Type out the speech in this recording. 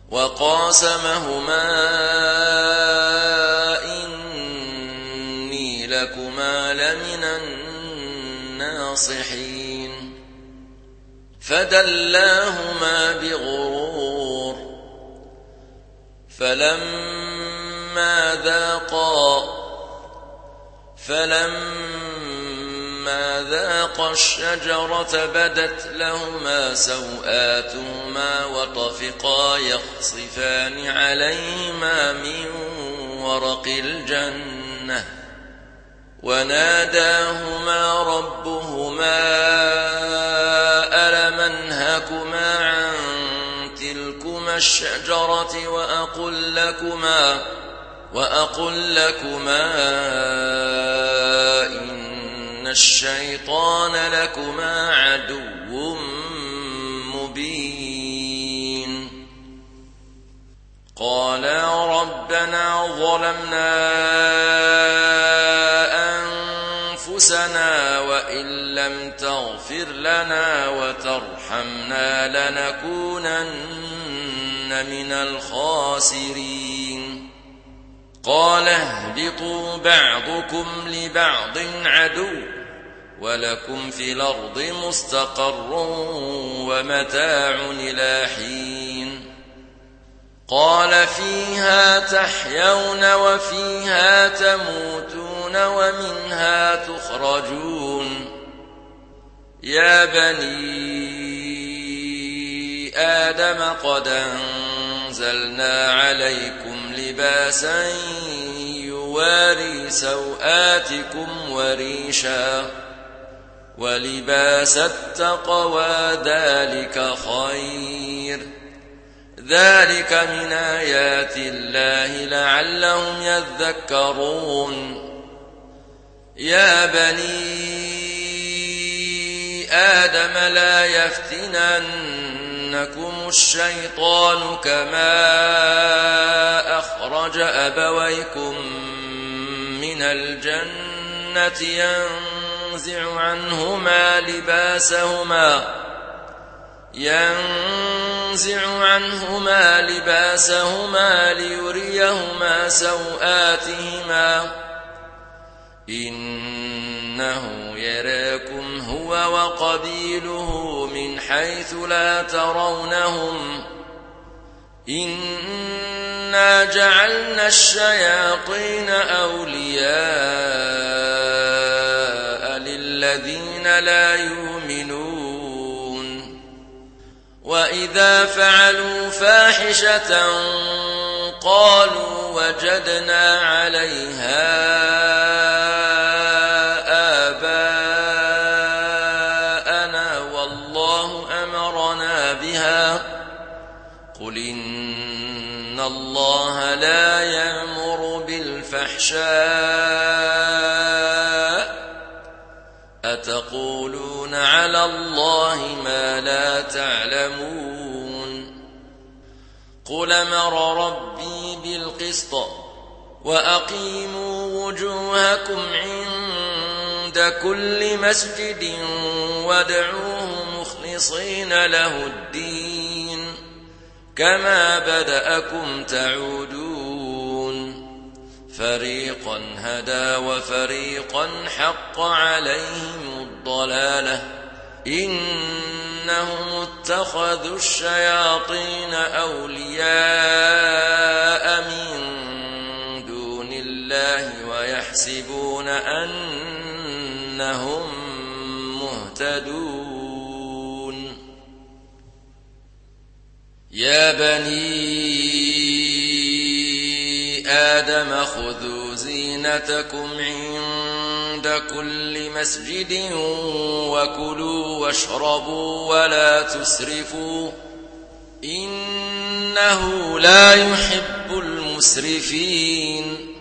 وقاسمهما إني لكما لمن الناصحين فدلاهما بغرور فلما ذاقا الشجرة بدت لهما سوآتهما وطفقا يخصفان عليهما من ورق الجنة وناداهما ربهما ألم أنهكما عن تلكما الشجرة وأقل لكما إن الشيطان لكما عدو مبين قالا ربنا ظلمنا أنفسنا وإن لم تغفر لنا وترحمنا لنكونن من الخاسرين قال اهبطوا بعضكم لبعض عدو ولكم في الأرض مستقر ومتاع إلى حين قال فيها تحيون وفيها تموتون ومنها تخرجون يا بني آدم قد أنزلنا عليكم لباسا يواري سوآتكم وريشا ولباس التقوى ذلك خير ذلك من آيات الله لعلهم يذكرون يا بني آدم لا يفتننكم الشيطان كما أخرج أبويكم من الجنة ينزع عنهما لباسهما ليريهما سوآتهما إنه يراكم هو وقبيله من حيث لا ترونهم إنا جعلنا الشياطين أولياء للذين لا يؤمنون وإذا فعلوا فاحشة قالوا وجدنا عليها آباءنا والله أمرنا بها قل إن الله لا يأمر بالفحشاء أتقولون على الله ما لا تعلمون قل أمر ربي بالقسط وأقيموا وجوهكم عند كل مسجد وادعوه مخلصين له الدين كما بدأكم تعودون فريقا هدى وفريقا حق عليهم الضلالة إنهم اتخذوا الشياطين أولياء من دون الله ويحسبون أنهم مهتدون يا بني آدم خذوا زينتكم عند كل مسجد وكلوا واشربوا ولا تسرفوا إنه لا يحب المسرفين